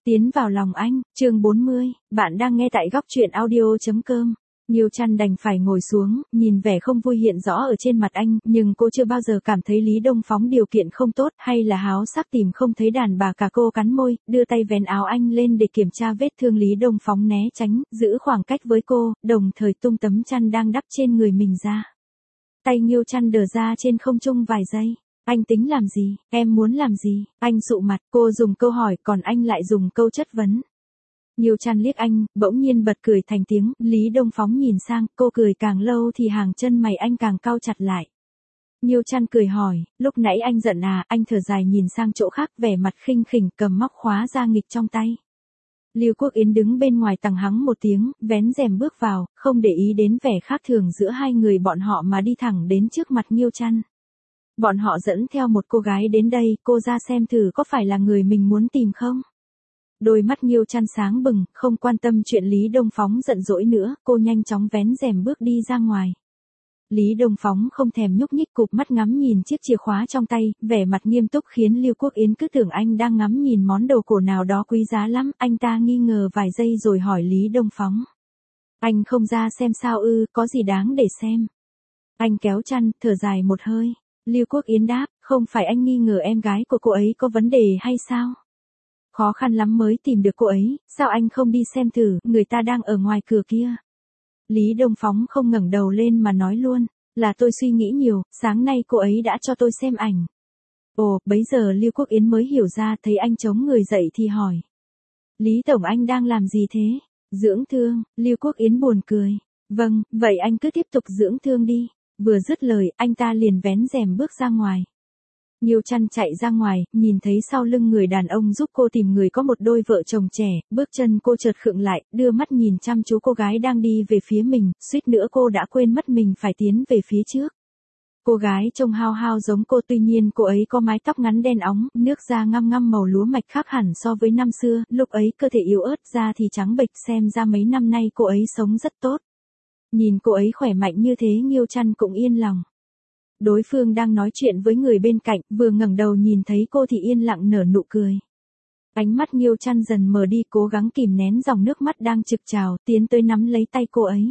Tiến vào lòng anh, chương 40, bạn đang nghe tại góc truyện audio.com. Nhiêu Trăn đành phải ngồi xuống, nhìn vẻ không vui hiện rõ ở trên mặt anh, nhưng cô chưa bao giờ cảm thấy Lý Đông Phóng điều kiện không tốt, hay là háo sắc tìm không thấy đàn bà cả. Cô cắn môi, đưa tay vén áo anh lên để kiểm tra vết thương. Lý Đông Phóng né tránh, giữ khoảng cách với cô, đồng thời tung tấm chăn đang đắp trên người mình ra. Tay Nhiêu Trăn đờ ra trên không trung vài giây. Anh tính làm gì, em muốn làm gì? Anh sụ mặt, cô dùng câu hỏi, còn anh lại dùng câu chất vấn. Nhiêu Trăn liếc anh, bỗng nhiên bật cười thành tiếng. Lý Đông Phóng nhìn sang, cô cười càng lâu thì hàng chân mày anh càng cau chặt lại. Nhiêu Trăn cười hỏi, lúc nãy anh giận à? Anh thở dài nhìn sang chỗ khác, vẻ mặt khinh khỉnh, cầm móc khóa da nghịch trong tay. Lưu Quốc Yến đứng bên ngoài tằng hắng một tiếng, vén rèm bước vào, không để ý đến vẻ khác thường giữa hai người bọn họ mà đi thẳng đến trước mặt Nhiêu Trăn. Bọn họ dẫn theo một cô gái đến đây, cô ra xem thử có phải là người mình muốn tìm không? Đôi mắt Nhiêu Trăn sáng bừng, không quan tâm chuyện Lý Đông Phóng giận dỗi nữa, cô nhanh chóng vén rèm bước đi ra ngoài. Lý Đông Phóng không thèm nhúc nhích, cụp mắt ngắm nhìn chiếc chìa khóa trong tay, vẻ mặt nghiêm túc khiến Lưu Quốc Yến cứ tưởng anh đang ngắm nhìn món đồ cổ nào đó quý giá lắm. Anh ta nghi ngờ vài giây rồi hỏi Lý Đông Phóng. Anh không ra xem sao ư? Có gì đáng để xem? Anh kéo chăn, thở dài một hơi. Lưu Quốc Yến đáp, không phải anh nghi ngờ em gái của cô ấy có vấn đề hay sao? Khó khăn lắm mới tìm được cô ấy, sao anh không đi xem thử, người ta đang ở ngoài cửa kia. Lý Đông Phóng không ngẩng đầu lên mà nói luôn, là tôi suy nghĩ nhiều, sáng nay cô ấy đã cho tôi xem ảnh. Ồ, bấy giờ Lưu Quốc Yến mới hiểu ra, thấy anh chống người dậy thì hỏi. Lý Tổng, anh đang làm gì thế? Dưỡng thương. Lưu Quốc Yến buồn cười. Vâng, vậy anh cứ tiếp tục dưỡng thương đi. Vừa dứt lời, anh ta liền vén rèm bước ra ngoài. Nhiêu Trăn chạy ra ngoài, nhìn thấy sau lưng người đàn ông giúp cô tìm người có một đôi vợ chồng trẻ, bước chân cô chợt khựng lại, đưa mắt nhìn chăm chú cô gái đang đi về phía mình, suýt nữa cô đã quên mất mình phải tiến về phía trước. Cô gái trông hao hao giống cô, tuy nhiên cô ấy có mái tóc ngắn đen óng, nước da ngăm ngăm màu lúa mạch khác hẳn so với năm xưa, lúc ấy cơ thể yếu ớt, da thì trắng bệch, xem ra mấy năm nay cô ấy sống rất tốt. Nhìn cô ấy khỏe mạnh như thế, Nhiêu Trăn cũng yên lòng. Đối phương đang nói chuyện với người bên cạnh, vừa ngẩng đầu nhìn thấy cô thì yên lặng nở nụ cười. Ánh mắt Nhiêu Trăn dần mờ đi, cố gắng kìm nén dòng nước mắt đang trực trào, tiến tới nắm lấy tay cô ấy.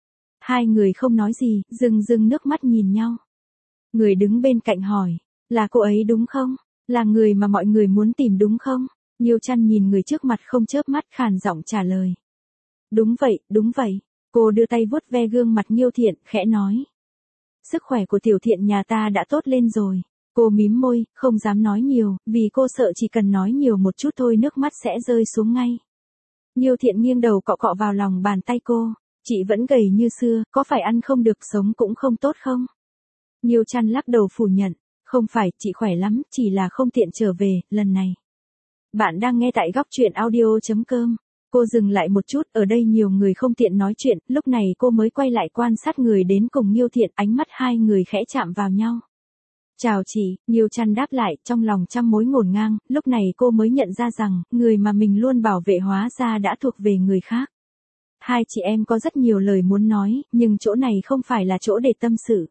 Hai người không nói gì, rưng nước mắt nhìn nhau. Người đứng bên cạnh hỏi, là cô ấy đúng không? Là người mà mọi người muốn tìm đúng không? Nhiêu Trăn nhìn người trước mặt không chớp mắt, khàn giọng trả lời. Đúng vậy, đúng vậy. Cô đưa tay vuốt ve gương mặt Nhiêu Thiện, khẽ nói. Sức khỏe của Tiểu Thiện nhà ta đã tốt lên rồi. Cô mím môi, không dám nói nhiều, vì cô sợ chỉ cần nói nhiều một chút thôi nước mắt sẽ rơi xuống ngay. Nhiêu Thiện nghiêng đầu cọ cọ vào lòng bàn tay cô. Chị vẫn gầy như xưa, có phải ăn không được, sống cũng không tốt không? Nhiêu Trăn lắc đầu phủ nhận. Không phải, chị khỏe lắm, chỉ là không tiện trở về, lần này. Bạn đang nghe tại góc truyện audio.com. Cô dừng lại một chút, ở đây nhiều người không tiện nói chuyện, lúc này cô mới quay lại quan sát người đến cùng Nhiêu Thiện, ánh mắt hai người khẽ chạm vào nhau. Chào chị, Nhiêu Trăn đáp lại, trong lòng trăm mối ngổn ngang, lúc này cô mới nhận ra rằng, người mà mình luôn bảo vệ hóa ra đã thuộc về người khác. Hai chị em có rất nhiều lời muốn nói, nhưng chỗ này không phải là chỗ để tâm sự.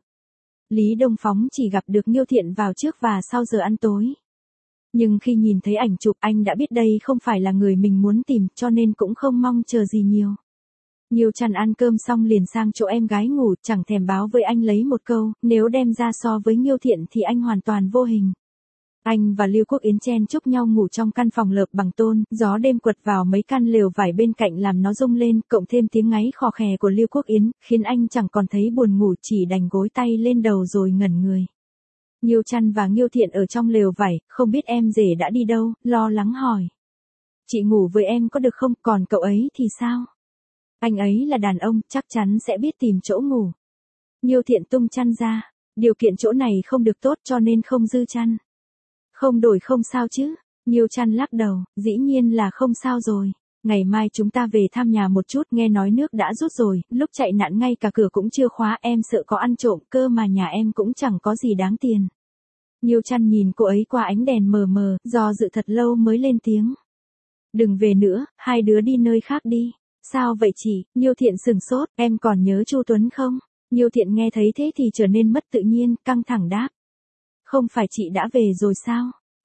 Lý Đông Phóng chỉ gặp được Nhiêu Thiện vào trước và sau giờ ăn tối. Nhưng khi nhìn thấy ảnh chụp, anh đã biết đây không phải là người mình muốn tìm, cho nên cũng không mong chờ gì nhiều. Nhiêu Trăn ăn cơm xong liền sang chỗ em gái ngủ, chẳng thèm báo với anh lấy một câu, nếu đem ra so với Nhiêu Thiện thì anh hoàn toàn vô hình. Anh và Lưu Quốc Yến chen chúc nhau ngủ trong căn phòng lợp bằng tôn, gió đêm quật vào mấy căn lều vải bên cạnh làm nó rung lên, cộng thêm tiếng ngáy khò khè của Lưu Quốc Yến, khiến anh chẳng còn thấy buồn ngủ, chỉ đành gối tay lên đầu rồi ngẩn người. Nhiêu Trăn và Nhiêu Thiện ở trong lều vải, không biết em rể đã đi đâu, lo lắng hỏi. Chị ngủ với em có được không, còn cậu ấy thì sao? Anh ấy là đàn ông, chắc chắn sẽ biết tìm chỗ ngủ. Nhiêu Thiện tung chăn ra, điều kiện chỗ này không được tốt cho nên không dư chăn. Không đổi không sao chứ? Nhiêu Trăn lắc đầu, dĩ nhiên là không sao rồi. Ngày mai chúng ta về thăm nhà một chút, nghe nói nước đã rút rồi, lúc chạy nạn ngay cả cửa cũng chưa khóa, em sợ có ăn trộm, cơ mà nhà em cũng chẳng có gì đáng tiền. Nhiêu Trăn nhìn cô ấy qua ánh đèn mờ mờ, do dự thật lâu mới lên tiếng. Đừng về nữa, hai đứa đi nơi khác đi. Sao vậy chị? Nhiêu Thiện sừng sốt, em còn nhớ Chu Tuấn không? Nhiêu Thiện nghe thấy thế thì trở nên mất tự nhiên, căng thẳng đáp. Không phải chị đã về rồi sao?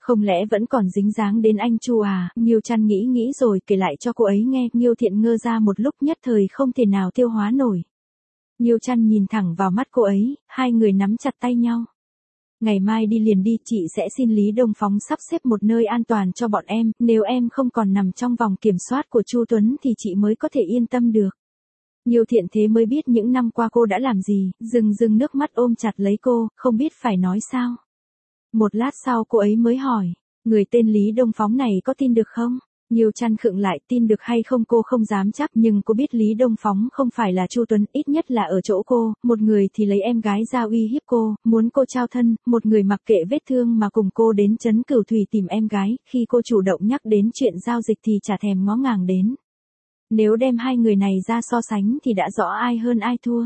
Không lẽ vẫn còn dính dáng đến anh Chu à? Nghiêu Trăn nghĩ rồi kể lại cho cô ấy nghe. Nghiêu Thiện ngơ ra một lúc nhất thời không thể nào tiêu hóa nổi. Nghiêu Trăn nhìn thẳng vào mắt cô ấy, hai người nắm chặt tay nhau. Ngày mai đi liền đi, chị sẽ xin Lý Đông Phóng sắp xếp một nơi an toàn cho bọn em, nếu em không còn nằm trong vòng kiểm soát của Chu Tuấn thì chị mới có thể yên tâm được. Nghiêu Thiện thế mới biết những năm qua cô đã làm gì, rưng nước mắt ôm chặt lấy cô, không biết phải nói sao. Một lát sau cô ấy mới hỏi, người tên Lý Đông Phóng này có tin được không? Nghiêu Trăn khựng lại, tin được hay không cô không dám chắc, nhưng cô biết Lý Đông Phóng không phải là Chu Tuấn, ít nhất là ở chỗ cô, một người thì lấy em gái ra uy hiếp cô, muốn cô trao thân, một người mặc kệ vết thương mà cùng cô đến trấn Cửu Thủy tìm em gái, khi cô chủ động nhắc đến chuyện giao dịch thì chả thèm ngó ngàng đến. Nếu đem hai người này ra so sánh thì đã rõ ai hơn ai thua.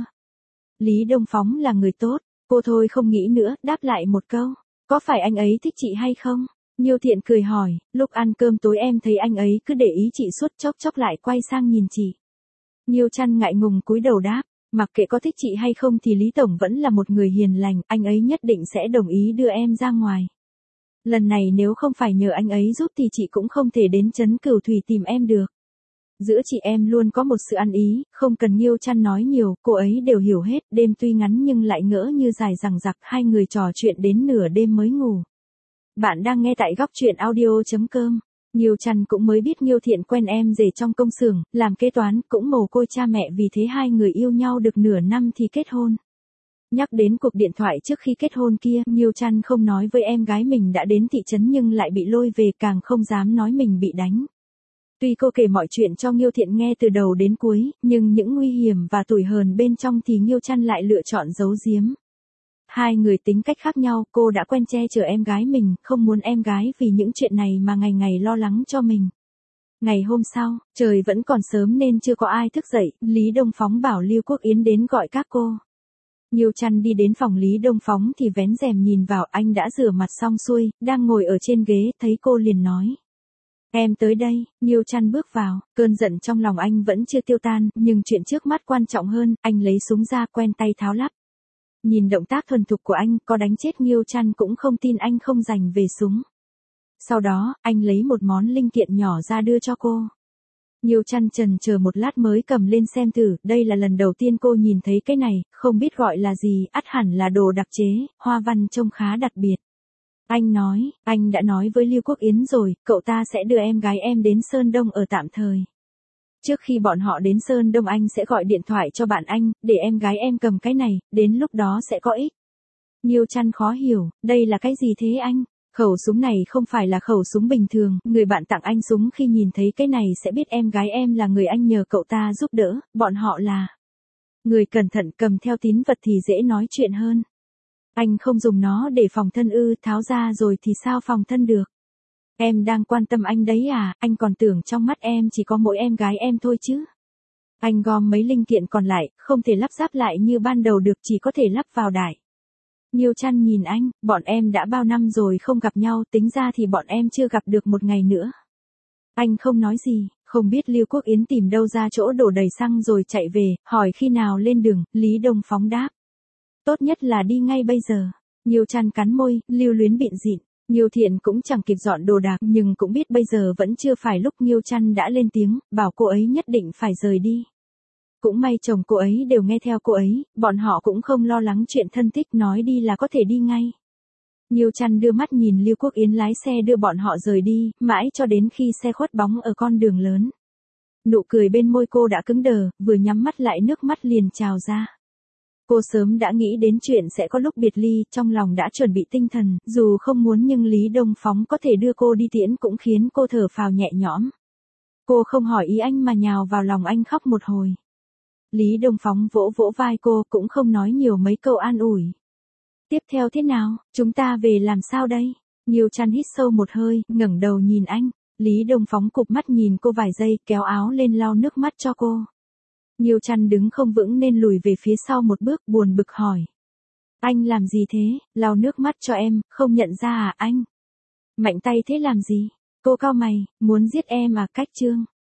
Lý Đông Phóng là người tốt, cô thôi không nghĩ nữa, đáp lại một câu, có phải anh ấy thích chị hay không? Nghiêu Thiện cười hỏi, lúc ăn cơm tối em thấy anh ấy cứ để ý chị suốt, chốc lại quay sang nhìn chị. Nghiêu Trăn ngại ngùng cúi đầu đáp, mặc kệ có thích chị hay không thì Lý Tổng vẫn là một người hiền lành, anh ấy nhất định sẽ đồng ý đưa em ra ngoài. Lần này nếu không phải nhờ anh ấy giúp thì chị cũng không thể đến trấn Cửu Thủy tìm em được. Giữa chị em luôn có một sự ăn ý, không cần Nghiêu Trăn nói nhiều, cô ấy đều hiểu hết, đêm tuy ngắn nhưng lại ngỡ như dài dằng dặc, hai người trò chuyện đến nửa đêm mới ngủ. Bạn đang nghe tại góc truyện audio.com. Nghiêu Trăn cũng mới biết Nghiêu Thiện quen em rể trong công xưởng, làm kế toán, cũng mồ côi cha mẹ, vì thế hai người yêu nhau được nửa năm thì kết hôn. Nhắc đến cuộc điện thoại trước khi kết hôn kia, Nghiêu Trăn không nói với em gái mình đã đến thị trấn nhưng lại bị lôi về, càng không dám nói mình bị đánh. Tuy cô kể mọi chuyện cho Nghiêu Thiện nghe từ đầu đến cuối, nhưng những nguy hiểm và tủi hờn bên trong thì Nghiêu Trăn lại lựa chọn giấu giếm. Hai người tính cách khác nhau, cô đã quen che chở em gái mình, không muốn em gái vì những chuyện này mà ngày ngày lo lắng cho mình. Ngày hôm sau, trời vẫn còn sớm nên chưa có ai thức dậy, Lý Đông Phóng bảo Lưu Quốc Yến đến gọi các cô. Nghiêu Trăn đi đến phòng Lý Đông Phóng thì vén rèm nhìn vào, anh đã rửa mặt xong xuôi, đang ngồi ở trên ghế, thấy cô liền nói. Em tới đây. Nghiêu Trăn bước vào, cơn giận trong lòng anh vẫn chưa tiêu tan, nhưng chuyện trước mắt quan trọng hơn, anh lấy súng ra quen tay tháo lắp. Nhìn động tác thuần thục của anh, có đánh chết Nghiêu Trăn cũng không tin anh không giành về súng. Sau đó, anh lấy một món linh kiện nhỏ ra đưa cho cô. Nghiêu Trăn chần chờ một lát mới cầm lên xem thử, đây là lần đầu tiên cô nhìn thấy cái này, không biết gọi là gì, ắt hẳn là đồ đặc chế, hoa văn trông khá đặc biệt. Anh nói, anh đã nói với Lưu Quốc Yến rồi, cậu ta sẽ đưa em gái em đến Sơn Đông ở tạm thời. Trước khi bọn họ đến Sơn Đông anh sẽ gọi điện thoại cho bạn anh, để em gái em cầm cái này, đến lúc đó sẽ có ích. Nghiêu Trăn khó hiểu, đây là cái gì thế anh? Khẩu súng này không phải là khẩu súng bình thường, người bạn tặng anh súng khi nhìn thấy cái này sẽ biết em gái em là người anh nhờ cậu ta giúp đỡ, bọn họ là người cẩn thận, cầm theo tín vật thì dễ nói chuyện hơn. Anh không dùng nó để phòng thân ư? Tháo ra rồi thì sao phòng thân được? Em đang quan tâm anh đấy à, anh còn tưởng trong mắt em chỉ có mỗi em gái em thôi chứ. Anh gom mấy linh kiện còn lại, không thể lắp ráp lại như ban đầu được, chỉ có thể lắp vào đài. Nghiêu Trăn nhìn anh, bọn em đã bao năm rồi không gặp nhau, tính ra thì bọn em chưa gặp được một ngày nữa. Anh không nói gì, không biết Lưu Quốc Yến tìm đâu ra chỗ đổ đầy xăng rồi chạy về, hỏi khi nào lên đường, Lý Đông Phóng đáp. Tốt nhất là đi ngay bây giờ. Nghiêu Trăn cắn môi, lưu luyến bịn rịn. Nghiêu Thiện cũng chẳng kịp dọn đồ đạc, nhưng cũng biết bây giờ vẫn chưa phải lúc. Nghiêu Trăn đã lên tiếng, bảo cô ấy nhất định phải rời đi. Cũng may chồng cô ấy đều nghe theo cô ấy, bọn họ cũng không lo lắng chuyện thân thích, nói đi là có thể đi ngay. Nghiêu Trăn đưa mắt nhìn Lưu Quốc Yến lái xe đưa bọn họ rời đi, mãi cho đến khi xe khuất bóng ở con đường lớn. Nụ cười bên môi cô đã cứng đờ, vừa nhắm mắt lại nước mắt liền trào ra. Cô sớm đã nghĩ đến chuyện sẽ có lúc biệt ly, trong lòng đã chuẩn bị tinh thần, dù không muốn nhưng Lý Đông Phóng có thể đưa cô đi tiễn cũng khiến cô thở phào nhẹ nhõm. Cô không hỏi ý anh mà nhào vào lòng anh khóc một hồi. Lý Đông Phóng vỗ vỗ vai cô, cũng không nói nhiều mấy câu an ủi. Tiếp theo thế nào, chúng ta về làm sao đây? Nghiêu Trăn hít sâu một hơi, ngẩng đầu nhìn anh. Lý Đông Phóng cụp mắt nhìn cô vài giây, kéo áo lên lau nước mắt cho cô. Nghiêu Trăn đứng không vững nên lùi về phía sau một bước, buồn bực hỏi. Anh làm gì thế, lau nước mắt cho em, không nhận ra à anh? Mạnh tay thế làm gì? Cô cau mày, muốn giết em à? Cách Trương.